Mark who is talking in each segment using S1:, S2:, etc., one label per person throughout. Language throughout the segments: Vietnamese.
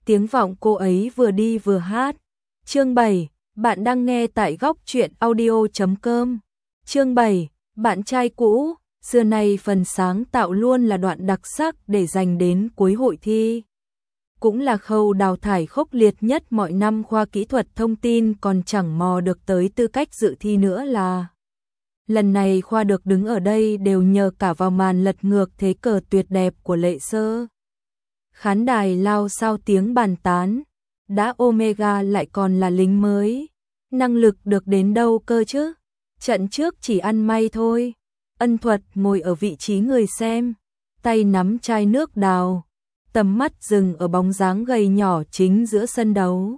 S1: tiếng vọng cô ấy vừa đi vừa hát. Chương 7, bạn đang nghe tại góc truyện audio.com. Chương 7, bạn trai cũ, xưa nay phần sáng tạo luôn là đoạn đặc sắc để dành đến cuối hội thi. Cũng là khâu đào thải khốc liệt nhất mọi năm khoa kỹ thuật thông tin còn chẳng mò được tới tư cách dự thi nữa là. Lần này khoa được đứng ở đây đều nhờ cả vào màn lật ngược thế cờ tuyệt đẹp của Lệ Sơ. Khán đài lao sao tiếng bàn tán, đã Omega lại còn là lính mới, năng lực được đến đâu cơ chứ, trận trước chỉ ăn may thôi. Ân Thuật ngồi ở vị trí người xem, tay nắm chai nước đào, tầm mắt dừng ở bóng dáng gầy nhỏ chính giữa sân đấu.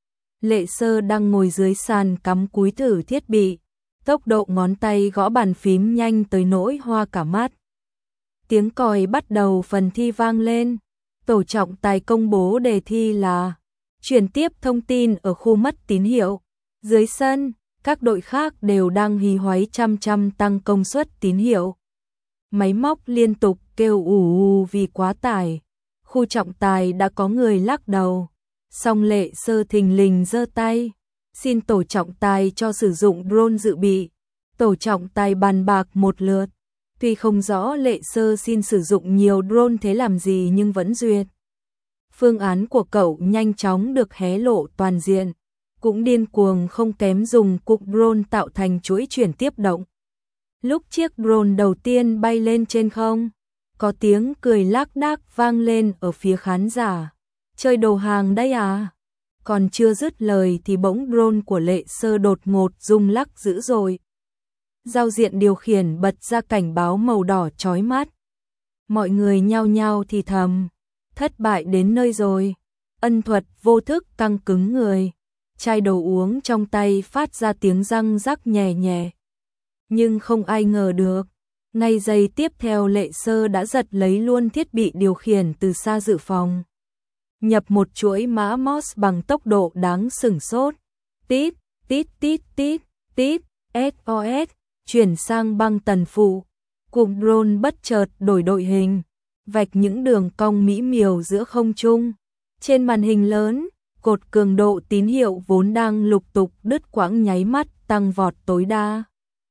S1: Lệ Sơ đang ngồi dưới sàn cắm cúi thử thiết bị, tốc độ ngón tay gõ bàn phím nhanh tới nỗi hoa cả mắt. Tiếng còi bắt đầu phần thi vang lên, tổ trọng tài công bố đề thi là chuyển tiếp thông tin ở khu mất tín hiệu. Dưới sân, các đội khác đều đang hí hoáy chăm tăng công suất tín hiệu. Máy móc liên tục kêu ù ù vì quá tải. Khu trọng tài đã có người lắc đầu, song Lệ Sơ thình lình giơ tay, xin tổ trọng tài cho sử dụng drone dự bị. Tổ trọng tài bàn bạc một lượt, tuy không rõ Lệ Sơ xin sử dụng nhiều drone thế làm gì nhưng vẫn duyệt. Phương án của cậu nhanh chóng được hé lộ toàn diện, cũng điên cuồng không kém dùng cục drone tạo thành chuỗi chuyển tiếp động. Lúc chiếc drone đầu tiên bay lên trên không, có tiếng cười lác đác vang lên ở phía khán giả. Chơi đồ hàng đây à? Còn chưa dứt lời thì bỗng drone của Lệ Sơ đột ngột rung lắc dữ dội. Giao diện điều khiển bật ra cảnh báo màu đỏ chói mắt. Mọi người nhao nhao thì thầm, thất bại đến nơi rồi. Ân Thuật vô thức căng cứng người, chai đồ uống trong tay phát ra tiếng răng rắc nhè nhẹ. Nhưng không ai ngờ được, ngay giây tiếp theo Lệ Sơ đã giật lấy luôn thiết bị điều khiển từ xa dự phòng. Nhập một chuỗi mã MOS bằng tốc độ đáng sửng sốt. Tít, tít tít tít, tít, SOS, chuyển sang băng tần phụ. Cụm drone bất chợt đổi đội hình, vạch những đường cong mỹ miều giữa không trung. Trên màn hình lớn, cột cường độ tín hiệu vốn đang lục tục đứt quãng nháy mắt tăng vọt tối đa.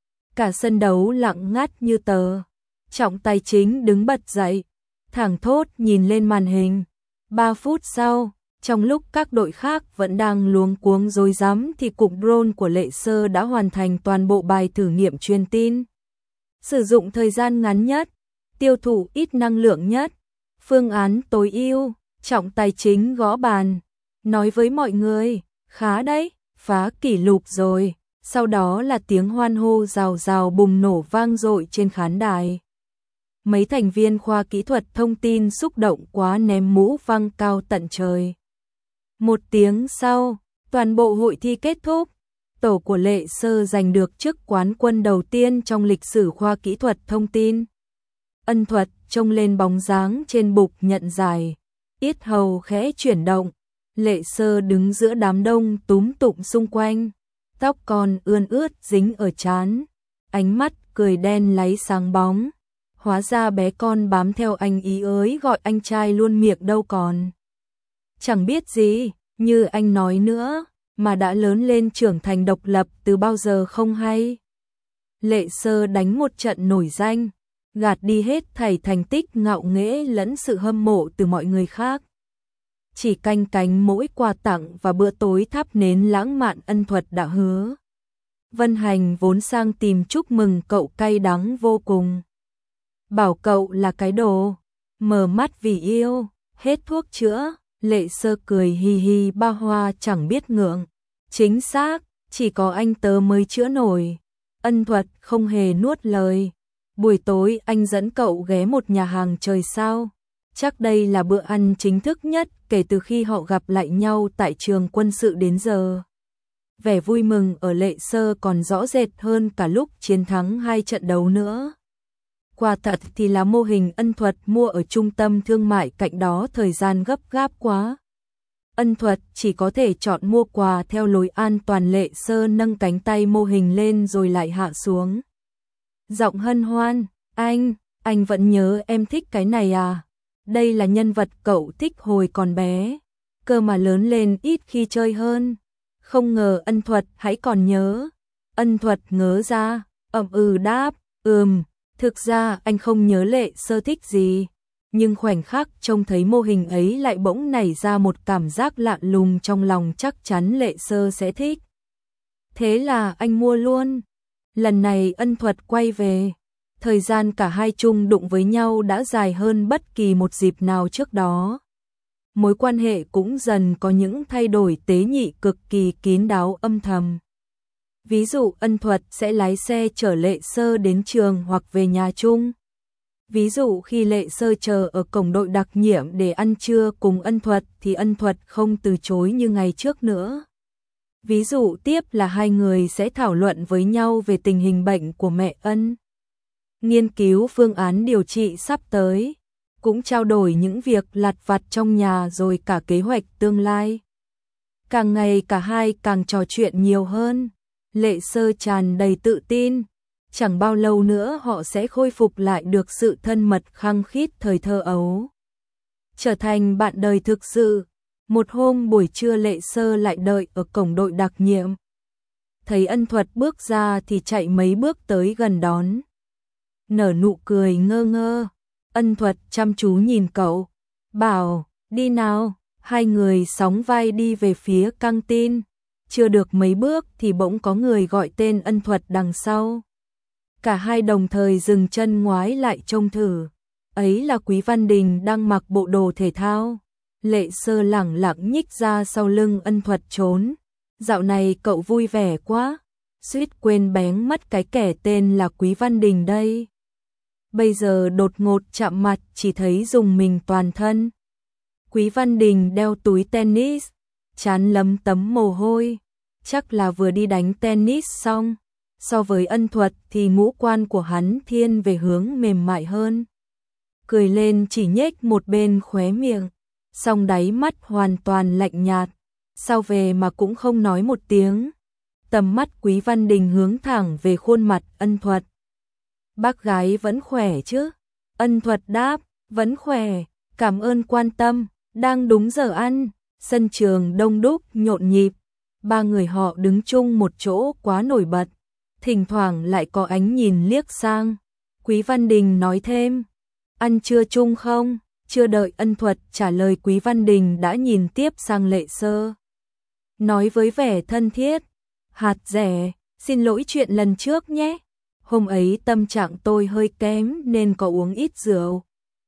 S1: Cả sân đấu lặng ngắt như tờ. Trọng tài chính đứng bật dậy, thảng thốt nhìn lên màn hình. 3 phút sau, trong lúc các đội khác vẫn đang luống cuống rối rắm thì cục drone của Lệ Sơ đã hoàn thành toàn bộ bài thử nghiệm truyền tin. Sử dụng thời gian ngắn nhất, tiêu thụ ít năng lượng nhất, phương án tối ưu. Trọng tài chính gõ bàn, nói với mọi người, khá đấy, phá kỷ lục rồi. Sau đó là tiếng hoan hô rào rào bùng nổ vang dội trên khán đài. Mấy thành viên khoa kỹ thuật thông tin xúc động quá ném mũ văng cao tận trời. Một tiếng sau, toàn bộ hội thi kết thúc. Tổ của Lệ Sơ giành được chức quán quân đầu tiên trong lịch sử khoa kỹ thuật thông tin. Ân Thuật trông lên bóng dáng trên bục nhận giải, yết hầu khẽ chuyển động. Lệ Sơ đứng giữa đám đông túm tụm xung quanh, tóc còn ươn ướt dính ở trán, ánh mắt cười đen láy sáng bóng. Hóa ra bé con bám theo anh ý ới gọi anh trai luôn miệng đâu còn. Chẳng biết gì, như anh nói nữa, mà đã lớn lên trưởng thành độc lập từ bao giờ không hay. Lệ Sơ đánh một trận nổi danh, gạt đi hết thảy thành tích ngạo nghễ lẫn sự hâm mộ từ mọi người khác. Chỉ canh cánh mỗi quà tặng và bữa tối thắp nến lãng mạn Ân Thuật đã hứa. Vân Hành vốn sang tìm chúc mừng cậu cay đắng vô cùng. Bảo cậu là cái đồ, mở mắt vì yêu, hết thuốc chữa. Lệ Sơ cười hi hi ba hoa chẳng biết ngượng. Chính xác, chỉ có anh tớ mới chữa nổi. Ân Thuật không hề nuốt lời. Buổi tối anh dẫn cậu ghé một nhà hàng trời sao. Chắc đây là bữa ăn chính thức nhất kể từ khi họ gặp lại nhau tại trường quân sự đến giờ. Vẻ vui mừng ở Lệ Sơ còn rõ rệt hơn cả lúc chiến thắng 2 trận đấu nữa. Quả thật thì là mô hình Ân Thuật mua ở trung tâm thương mại cạnh đó thời gian gấp gáp quá. Ân Thuật chỉ có thể chọn mua quà theo lối an toàn. Lệ Sơ nâng cánh tay mô hình lên rồi lại hạ xuống. Giọng hân hoan, anh vẫn nhớ em thích cái này à? Đây là nhân vật cậu thích hồi còn bé. cơ mà lớn lên ít khi chơi hơn. Không ngờ Ân Thuật hãy còn nhớ. Ân Thuật ngớ ra, đáp, thực ra anh không nhớ Lệ Sơ thích gì. Nhưng khoảnh khắc trông thấy mô hình ấy lại bỗng nảy ra một cảm giác lạ lùng trong lòng, chắc chắn Lệ Sơ sẽ thích. Thế là anh mua luôn. Lần này Ân Thuật quay về, thời gian cả hai chung đụng với nhau đã dài hơn bất kỳ một dịp nào trước đó. Mối quan hệ cũng dần có những thay đổi tế nhị cực kỳ kín đáo âm thầm. Ví dụ Ân Thuật sẽ lái xe chở Lệ Sơ đến trường hoặc về nhà chung. Ví dụ khi Lệ Sơ chờ ở cổng đội đặc nhiệm để ăn trưa cùng Ân Thuật thì Ân Thuật không từ chối như ngày trước nữa. Ví dụ tiếp là hai người sẽ thảo luận với nhau về tình hình bệnh của mẹ Ân, nghiên cứu phương án điều trị sắp tới, cũng trao đổi những việc lặt vặt trong nhà rồi cả kế hoạch tương lai. Càng ngày cả hai càng trò chuyện nhiều hơn. Lệ Sơ tràn đầy tự tin, chẳng bao lâu nữa họ sẽ khôi phục lại được sự thân mật khăng khít thời thơ ấu, trở thành bạn đời thực sự. Một hôm buổi trưa Lệ Sơ lại đợi ở cổng đội đặc nhiệm. Thấy Ân Thuật bước ra thì chạy mấy bước tới gần đón. Nở nụ cười ngơ ngơ. Ân Thuật chăm chú nhìn cậu, bảo, đi nào. Hai người sóng vai đi về phía căng tin. Chưa được mấy bước thì bỗng có người gọi tên Ân Thuật đằng sau. Cả hai đồng thời dừng chân ngoái lại trông thử. Ấy là Quý Văn Đình đang mặc bộ đồ thể thao. Lệ Sơ lẳng lặng nhích ra sau lưng Ân Thuật trốn. Dạo này cậu vui vẻ quá, suýt quên bén mất cái kẻ tên là Quý Văn Đình đây. Bây giờ đột ngột chạm mặt chỉ thấy rùng mình toàn thân. Quý Văn Đình đeo túi tennis, trán lấm tấm mồ hôi, chắc là vừa đi đánh tennis xong. So với Ân Thuật thì ngũ quan của hắn thiên về hướng mềm mại hơn. Cười lên chỉ nhếch một bên khóe miệng, song đáy mắt hoàn toàn lạnh nhạt. Sao về mà cũng không nói một tiếng. Tầm mắt Quý Văn Đình hướng thẳng về khuôn mặt Ân Thuật. Bác gái vẫn khỏe chứ? Ân Thuật đáp, vẫn khỏe, cảm ơn quan tâm, đang đúng giờ ăn. Sân trường đông đúc nhộn nhịp, ba người họ đứng chung một chỗ quá nổi bật, thỉnh thoảng lại có ánh nhìn liếc sang. Quý Văn Đình nói thêm, ăn trưa chung không? Chưa đợi Ân Thuật trả lời Quý Văn Đình đã nhìn tiếp sang Lệ Sơ, nói với vẻ thân thiết, hạt rẻ, xin lỗi chuyện lần trước nhé. Hôm ấy tâm trạng tôi hơi kém nên có uống ít rượu.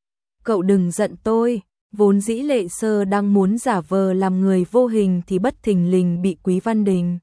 S1: Cậu đừng giận tôi. Vốn dĩ Lệ Sơ đang muốn giả vờ làm người vô hình thì bất thình lình bị Quý Văn Đình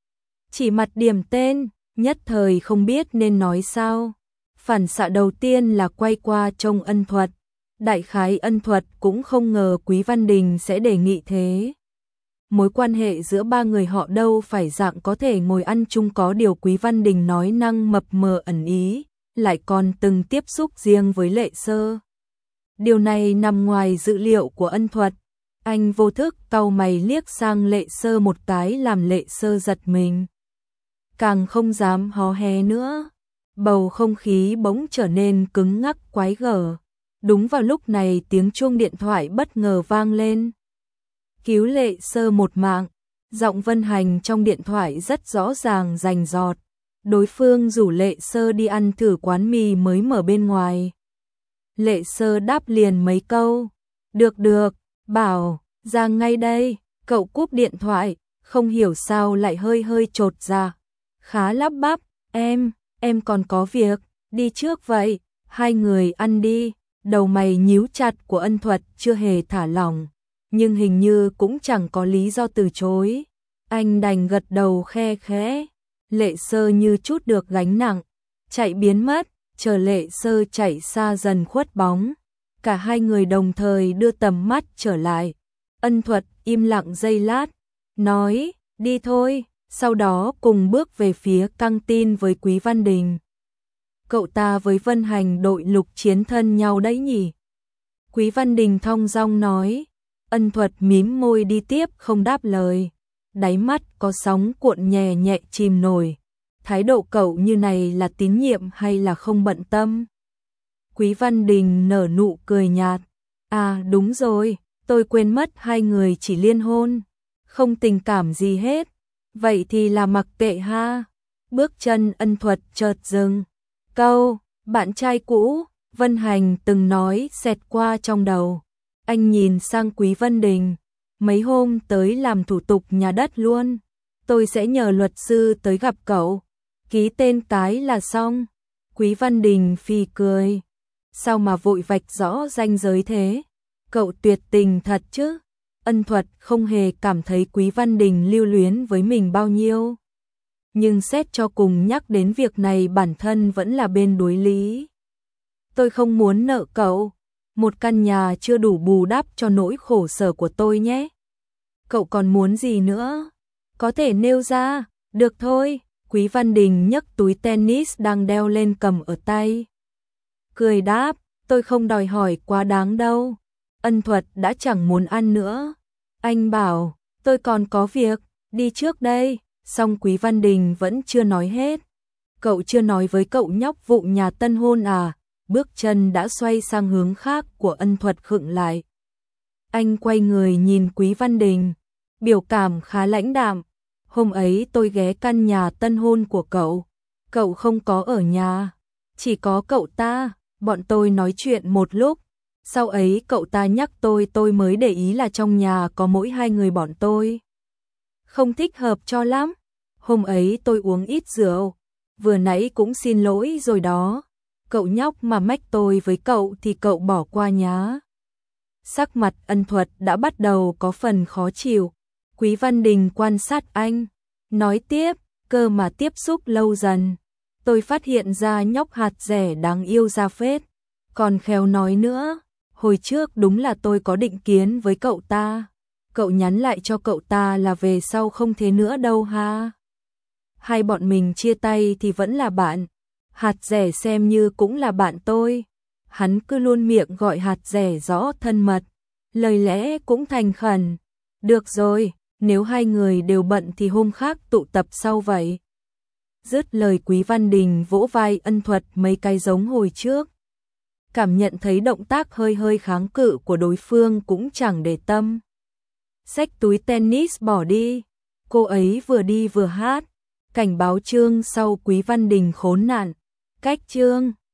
S1: chỉ mặt điểm tên, nhất thời không biết nên nói sao. Phản xạ đầu tiên là quay qua trông Ân Thuật. Đại khái Ân Thuật cũng không ngờ Quý Văn Đình sẽ đề nghị thế. Mối quan hệ giữa ba người họ đâu phải dạng có thể ngồi ăn chung, có điều Quý Văn Đình nói năng mập mờ ẩn ý, lại còn từng tiếp xúc riêng với Lệ Sơ. Điều này nằm ngoài dự liệu của Ân Thuật. Anh vô thức cau mày liếc sang Lệ Sơ một cái làm Lệ Sơ giật mình, càng không dám hó hé nữa. Bầu không khí bỗng trở nên cứng ngắc quái gở. Đúng vào lúc này tiếng chuông điện thoại bất ngờ vang lên. Cứu Lệ Sơ một mạng. Giọng Vân Hành trong điện thoại rất rõ ràng rành rọt. Đối phương rủ Lệ Sơ đi ăn thử quán mì mới mở bên ngoài. Lệ Sơ đáp liền mấy câu. Được, bảo, ra ngay đây. Cậu cúp điện thoại, không hiểu sao lại hơi chột dạ. Khá lắp bắp, em còn có việc, đi trước vậy, hai người ăn đi. Đầu mày nhíu chặt của Ân Thuật chưa hề thả lỏng, nhưng hình như cũng chẳng có lý do từ chối. Anh đành gật đầu khe khẽ. Lệ Sơ như chút được gánh nặng, chạy biến mất. Chờ Lệ Sơ chạy xa dần khuất bóng, cả hai người đồng thời đưa tầm mắt trở lại. Ân Thuật im lặng giây lát, nói, đi thôi, sau đó cùng bước về phía căng tin với Quý Văn Đình. Cậu ta với Vân Hành đội lục chiến thân nhau đấy nhỉ? Quý Văn Đình thong dong nói. Ân Thuật mím môi đi tiếp không đáp lời, đáy mắt có sóng cuộn nhẹ nhẹ chìm nổi. Thái độ cậu như này là tín nhiệm hay là không bận tâm? Quý Văn Đình nở nụ cười nhạt. À đúng rồi, Tôi quên mất hai người chỉ liên hôn, không tình cảm gì hết. Vậy thì là mặc kệ ha. Bước chân Ân Thuật chợt dừng. Câu, bạn trai cũ, Vân Hành từng nói xẹt qua trong đầu. Anh nhìn sang Quý Văn Đình. Mấy hôm tới làm thủ tục nhà đất luôn. Tôi sẽ nhờ luật sư tới gặp cậu. Ký tên cái là xong. Quý Văn Đình phì cười. Sao mà vội vạch rõ ranh giới thế? Cậu tuyệt tình thật chứ. Ân Thuật không hề cảm thấy Quý Văn Đình lưu luyến với mình bao nhiêu. Nhưng xét cho cùng nhắc đến việc này bản thân vẫn là bên đối lý. Tôi không muốn nợ cậu. Một căn nhà chưa đủ bù đắp cho nỗi khổ sở của tôi nhé. Cậu còn muốn gì nữa? Có thể nêu ra. Được thôi. Quý Văn Đình nhấc túi tennis đang đeo lên cầm ở tay. Cười đáp, tôi không đòi hỏi quá đáng đâu. Ân Thuật đã chẳng muốn ăn nữa. Anh bảo, tôi còn có việc, đi trước đây. Xong Quý Văn Đình vẫn chưa nói hết. Cậu chưa nói với cậu nhóc vụ nhà tân hôn à? Bước chân đã xoay sang hướng khác của Ân Thuật khựng lại. Anh quay người nhìn Quý Văn Đình, biểu cảm khá lãnh đạm. Hôm ấy tôi ghé căn nhà tân hôn của cậu. Cậu không có ở nhà, chỉ có cậu ta. Bọn tôi nói chuyện một lúc. Sau ấy cậu ta nhắc tôi mới để ý là trong nhà có mỗi hai người bọn tôi. Không thích hợp cho lắm. Hôm ấy tôi uống ít rượu. Vừa nãy cũng xin lỗi rồi đó. Cậu nhóc mà mách tôi với cậu thì cậu bỏ qua nhá. Sắc mặt Ân Thuật đã bắt đầu có phần khó chịu. Quý Văn Đình quan sát anh. Nói tiếp, cơ mà tiếp xúc lâu dần. Tôi phát hiện ra nhóc hạt rẻ đáng yêu ra phết. Còn khéo nói nữa, hồi trước đúng là tôi có định kiến với cậu ta. Cậu nhắn lại cho cậu ta là về sau không thế nữa đâu ha. Hai bọn mình chia tay thì vẫn là bạn. Hạt rẻ xem như cũng là bạn tôi. Hắn cứ luôn miệng gọi hạt rẻ rõ thân mật. Lời lẽ cũng thành khẩn. Được rồi, nếu hai người đều bận thì hôm khác tụ tập sau vậy. Dứt lời Quý Văn Đình vỗ vai Ân Thuật mấy cái giống hồi trước. Cảm nhận thấy động tác hơi hơi kháng cự của đối phương cũng chẳng để tâm. Xách túi tennis bỏ đi. Cô ấy vừa đi vừa hát. Cảnh báo chương sau Quý Văn Đình khốn nạn. Cách chương